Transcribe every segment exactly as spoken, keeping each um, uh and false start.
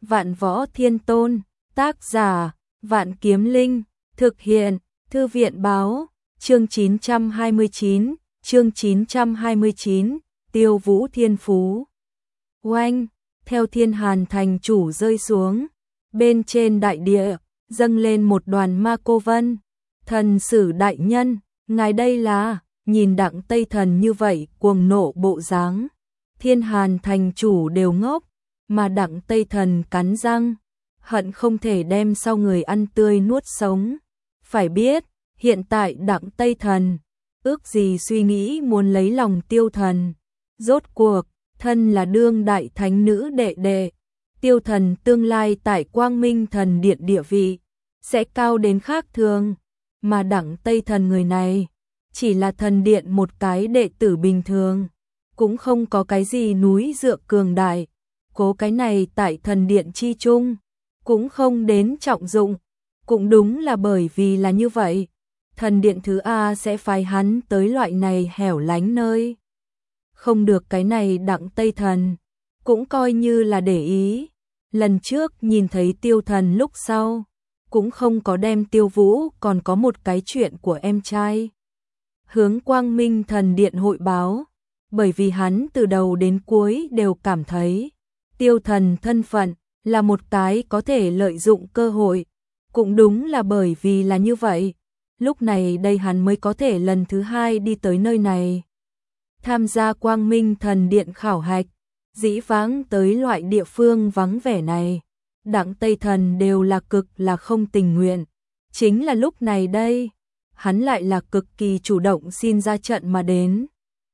Vạn Võ Thiên Tôn, tác giả, Vạn Kiếm Linh, thực hiện, Thư viện báo, chương chín trăm hai mươi chín, chương chín trăm hai mươi chín, Tiêu Vũ Thiên Phú. Oanh, theo Thiên Hàn thành chủ rơi xuống, bên trên đại địa, dâng lên một đoàn ma cô vân. Thần sử đại nhân, ngài đây là, nhìn Đặng Tây Thần như vậy cuồng nộ bộ dáng, Thiên Hàn thành chủ đều ngốc, mà Đặng Tây Thần cắn răng, hận không thể đem sau người ăn tươi nuốt sống. Phải biết, hiện tại Đặng Tây Thần, ước gì suy nghĩ muốn lấy lòng Tiêu Thần. Rốt cuộc, thân là đương đại thánh nữ đệ đệ, Tiêu Thần tương lai tại Quang Minh Thần Điện địa vị, sẽ cao đến khác thường, mà Đặng Tây Thần người này, chỉ là thần điện một cái đệ tử bình thường, cũng không có cái gì núi dựa cường đại, cố cái này tại thần điện chi chung, cũng không đến trọng dụng, cũng đúng là bởi vì là như vậy, thần điện thứ A sẽ phái hắn tới loại này hẻo lánh nơi. Không được cái này Đặng Tây Thần, cũng coi như là để ý, lần trước nhìn thấy Tiêu Thần lúc sau, cũng không có đem Tiêu Vũ còn có một cái chuyện của em trai hướng Quang Minh Thần Điện hội báo, bởi vì hắn từ đầu đến cuối đều cảm thấy Tiêu Thần thân phận là một cái có thể lợi dụng cơ hội, cũng đúng là bởi vì là như vậy, lúc này đây hắn mới có thể lần thứ hai đi tới nơi này, tham gia Quang Minh Thần Điện khảo hạch. Dĩ vãng tới loại địa phương vắng vẻ này, Đặng Tây Thần đều là cực là không tình nguyện, chính là lúc này đây, hắn lại là cực kỳ chủ động xin ra trận mà đến.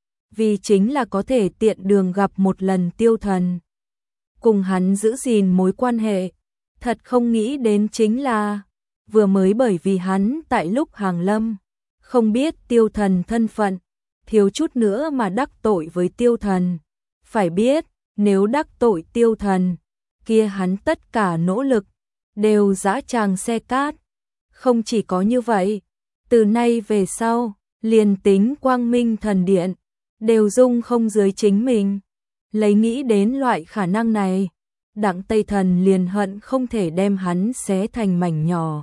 Vì chính là có thể tiện đường gặp một lần Tiêu Thần, cùng hắn giữ gìn mối quan hệ, thật không nghĩ đến chính là, vừa mới bởi vì hắn tại lúc hàng lâm, không biết Tiêu Thần thân phận, thiếu chút nữa mà đắc tội với Tiêu Thần. Phải biết, nếu đắc tội Tiêu Thần, kia hắn tất cả nỗ lực, đều dã tràng xe cát. Không chỉ có như vậy, từ nay về sau, liền tính Quang Minh Thần Điện, đều dung không dưới chính mình. Lấy nghĩ đến loại khả năng này, Đặng Tây Thần liền hận không thể đem hắn xé thành mảnh nhỏ.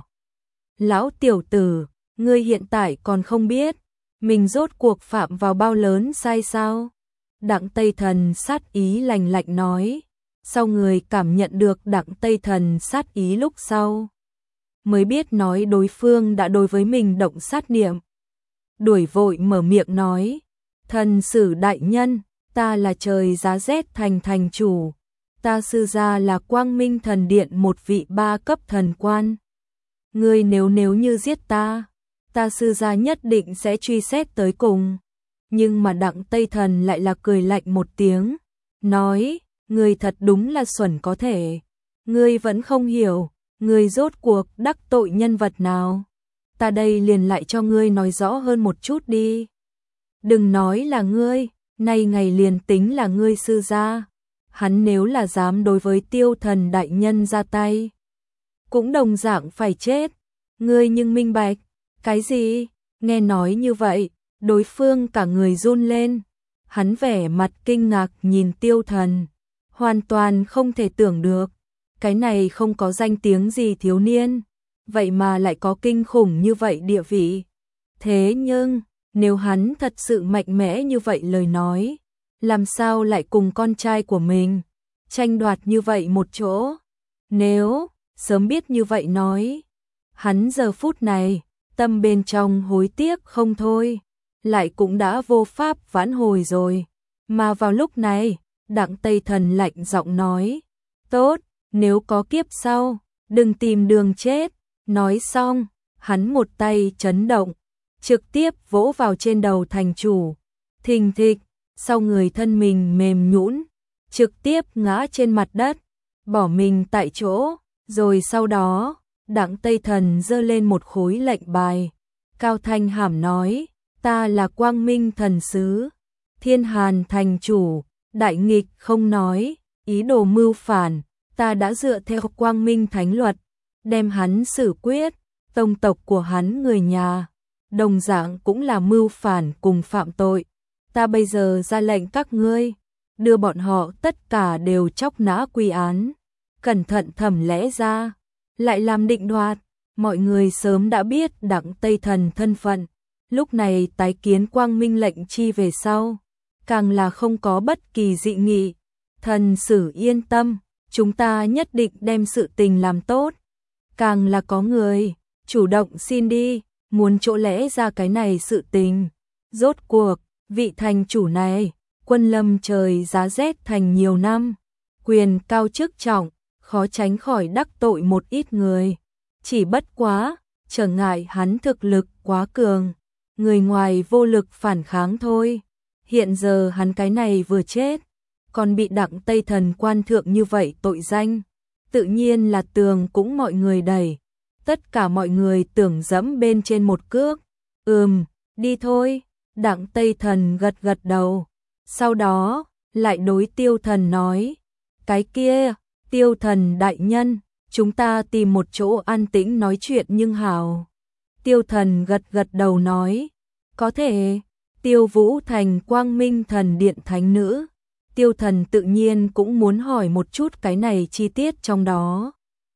Lão tiểu tử, ngươi hiện tại còn không biết, mình rốt cuộc phạm vào bao lớn sai sao? Đặng Tây Thần sát ý lạnh lạnh nói, sau người cảm nhận được Đặng Tây Thần sát ý lúc sau, mới biết nói đối phương đã đối với mình động sát niệm. Đuổi vội mở miệng nói, thần sử đại nhân, ta là trời giá rét thành thành chủ, ta sư gia là Quang Minh Thần Điện một vị ba cấp thần quan. Ngươi nếu nếu như giết ta, ta sư gia nhất định sẽ truy xét tới cùng. Nhưng mà Đặng Tây Thần lại là cười lạnh một tiếng, nói, ngươi thật đúng là xuẩn có thể, ngươi vẫn không hiểu, ngươi rốt cuộc đắc tội nhân vật nào. Ta đây liền lại cho ngươi nói rõ hơn một chút đi. Đừng nói là ngươi, nay ngày liền tính là ngươi sư gia, hắn nếu là dám đối với Tiêu Thần đại nhân ra tay, cũng đồng dạng phải chết. Ngươi nhưng minh bạch, cái gì? Nghe nói như vậy, đối phương cả người run lên, hắn vẻ mặt kinh ngạc nhìn Tiêu Thần, hoàn toàn không thể tưởng được, cái này không có danh tiếng gì thiếu niên, vậy mà lại có kinh khủng như vậy địa vị. Thế nhưng, nếu hắn thật sự mạnh mẽ như vậy lời nói, làm sao lại cùng con trai của mình tranh đoạt như vậy một chỗ? Nếu sớm biết như vậy nói, hắn giờ phút này tâm bên trong hối tiếc không thôi, lại cũng đã vô pháp vãn hồi rồi. Mà vào lúc này, Đặng Tây Thần lạnh giọng nói, tốt, nếu có kiếp sau, đừng tìm đường chết. Nói xong, hắn một tay chấn động, trực tiếp vỗ vào trên đầu thành chủ, thình thịch, sau người thân mình mềm nhũn, trực tiếp ngã trên mặt đất, bỏ mình tại chỗ. Rồi sau đó, Đặng Tây Thần giơ lên một khối lệnh bài, cao thanh hàm nói, ta là Quang Minh Thần Sứ, Thiên Hàn thành chủ, đại nghịch không nói, ý đồ mưu phản, ta đã dựa theo Quang Minh Thánh Luật, đem hắn xử quyết, tông tộc của hắn người nhà, đồng dạng cũng là mưu phản cùng phạm tội. Ta bây giờ ra lệnh các ngươi, đưa bọn họ tất cả đều chóc nã quy án. cẩn thận thẩm lẽ ra, lại làm định đoạt. Mọi người sớm đã biết Đặng Tây Thần thân phận, lúc này tái kiến Quang Minh lệnh chi về sau, càng là không có bất kỳ dị nghị. Thần sử yên tâm, chúng ta nhất định đem sự tình làm tốt. Càng là có người chủ động xin đi, muốn chỗ lẽ ra cái này sự tình. Rốt cuộc, vị thành chủ này, quân lâm trời giá rét thành nhiều năm, quyền cao chức trọng, khó tránh khỏi đắc tội một ít người. Chỉ bất quá, trở ngại hắn thực lực quá cường, người ngoài vô lực phản kháng thôi. Hiện giờ hắn cái này vừa chết, còn bị Đặng Tây Thần quan thượng như vậy tội danh, tự nhiên là tường cũng mọi người đẩy. Tất cả mọi người tưởng dẫm bên trên một cước. Ừm, đi thôi. Đặng Tây Thần gật gật đầu. Sau đó, lại đối Tiêu Thần nói. Cái kia, Tiêu Thần đại nhân, chúng ta tìm một chỗ an tĩnh nói chuyện nhưng hảo. Tiêu Thần gật gật đầu nói. Có thể. Tiêu Vũ Thành Quang Minh Thần Điện Thánh Nữ. Tiêu Thần tự nhiên cũng muốn hỏi một chút cái này chi tiết trong đó.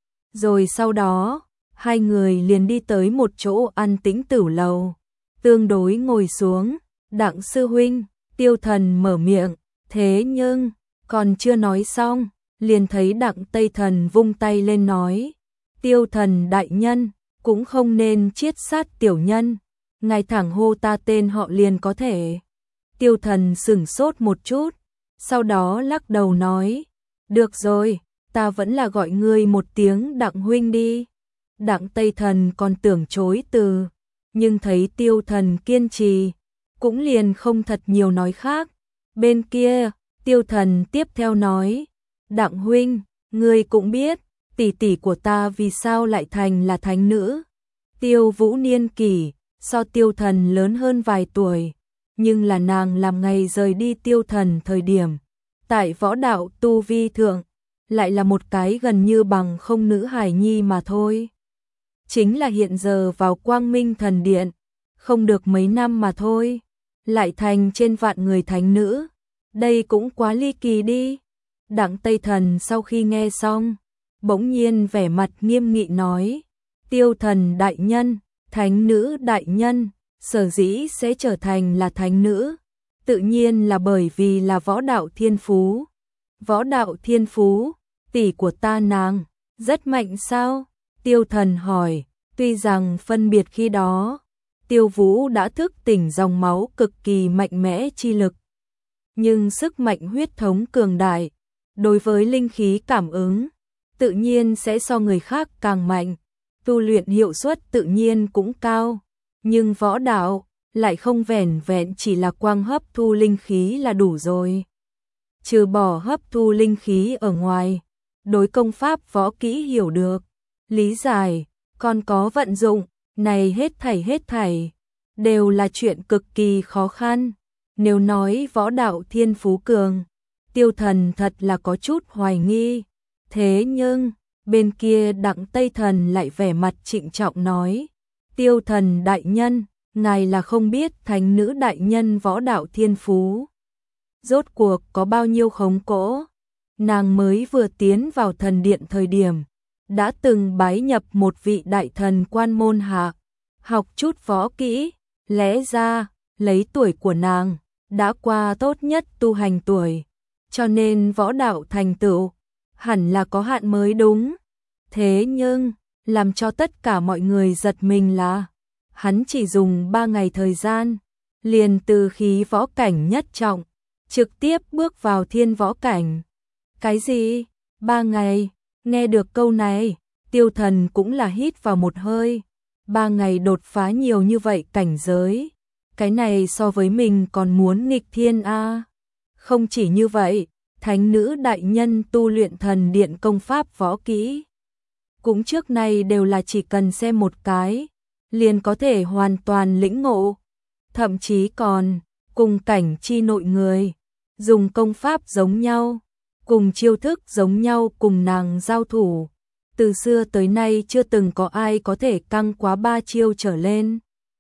Rồi sau đó, hai người liền đi tới một chỗ an tĩnh tửu lầu. Tương đối ngồi xuống, Đặng sư huynh, Tiêu Thần mở miệng, thế nhưng, còn chưa nói xong, liền thấy Đặng Tây Thần vung tay lên nói. Tiêu Thần đại nhân, cũng không nên chiết sát tiểu nhân, ngài thẳng hô ta tên họ liền có thể. Tiêu Thần sửng sốt một chút, sau đó lắc đầu nói, được rồi, ta vẫn là gọi ngươi một tiếng Đặng huynh đi. Đặng Tây Thần còn tưởng chối từ, nhưng thấy Tiêu Thần kiên trì, cũng liền không thật nhiều nói khác. Bên kia, Tiêu Thần tiếp theo nói, Đặng huynh, ngươi cũng biết, tỷ tỷ của ta vì sao lại thành là thánh nữ. Tiêu Vũ niên kỷ, so Tiêu Thần lớn hơn vài tuổi, nhưng là nàng làm ngày rời đi Tiêu Thần thời điểm, tại võ đạo tu vi thượng, lại là một cái gần như bằng không nữ hài nhi mà thôi. Chính là hiện giờ vào Quang Minh Thần Điện, không được mấy năm mà thôi, lại thành trên vạn người thánh nữ, đây cũng quá ly kỳ đi. Đặng Tây Thần sau khi nghe xong, bỗng nhiên vẻ mặt nghiêm nghị nói, Tiêu Thần đại nhân, thánh nữ đại nhân, sở dĩ sẽ trở thành là thánh nữ, tự nhiên là bởi vì là võ đạo thiên phú. Võ đạo thiên phú, tỷ của ta nàng, rất mạnh sao? Tiêu Thần hỏi, tuy rằng phân biệt khi đó, Tiêu Vũ đã thức tỉnh dòng máu cực kỳ mạnh mẽ chi lực, nhưng sức mạnh huyết thống cường đại, đối với linh khí cảm ứng, tự nhiên sẽ so người khác càng mạnh, tu luyện hiệu suất tự nhiên cũng cao, nhưng võ đạo lại không vẻn vẹn chỉ là quang hấp thu linh khí là đủ rồi. Trừ bỏ hấp thu linh khí ở ngoài, đối công pháp võ kỹ hiểu được, lý giải, còn có vận dụng, này hết thảy hết thảy, đều là chuyện cực kỳ khó khăn. Nếu nói võ đạo thiên phú cường, Tiêu Thần thật là có chút hoài nghi. Thế nhưng, bên kia Đặng Tây Thần lại vẻ mặt trịnh trọng nói, Tiêu Thần đại nhân, ngài là không biết thánh nữ đại nhân võ đạo thiên phú. Rốt cuộc có bao nhiêu khống cỗ, nàng mới vừa tiến vào thần điện thời điểm, đã từng bái nhập một vị đại thần quan môn hạ, học chút võ kỹ, lẽ ra, lấy tuổi của nàng, đã qua tốt nhất tu hành tuổi, cho nên võ đạo thành tựu, hẳn là có hạn mới đúng. Thế nhưng, làm cho tất cả mọi người giật mình là, hắn chỉ dùng ba ngày thời gian, liền từ khí võ cảnh nhất trọng, trực tiếp bước vào thiên võ cảnh. Cái gì? Ba ngày? Nghe được câu này, Tiêu Thần cũng là hít vào một hơi. Ba ngày đột phá nhiều như vậy cảnh giới. Cái này so với mình còn muốn nghịch thiên a. Không chỉ như vậy, thánh nữ đại nhân tu luyện thần điện công pháp võ kỹ, cũng trước nay đều là chỉ cần xem một cái, liền có thể hoàn toàn lĩnh ngộ. Thậm chí còn, cùng cảnh chi nội người, dùng công pháp giống nhau, cùng chiêu thức giống nhau cùng nàng giao thủ. Từ xưa tới nay chưa từng có ai có thể căng quá ba chiêu trở lên.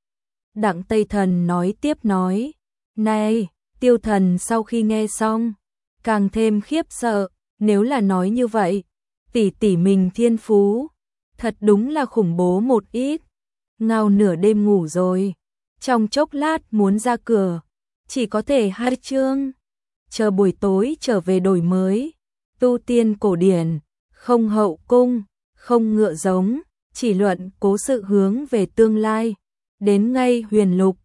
Đặng Tây Thần nói tiếp nói, này, Tiêu Thần sau khi nghe xong, càng thêm khiếp sợ, nếu là nói như vậy, tỷ tỷ mình thiên phú, thật đúng là khủng bố một ít. Ngao nửa đêm ngủ rồi, trong chốc lát muốn ra cửa, chỉ có thể hai chương, chờ buổi tối trở về đổi mới. Tu tiên cổ điển, không hậu cung, không ngựa giống, chỉ luận cố sự hướng về tương lai. Đến ngay huyền lục,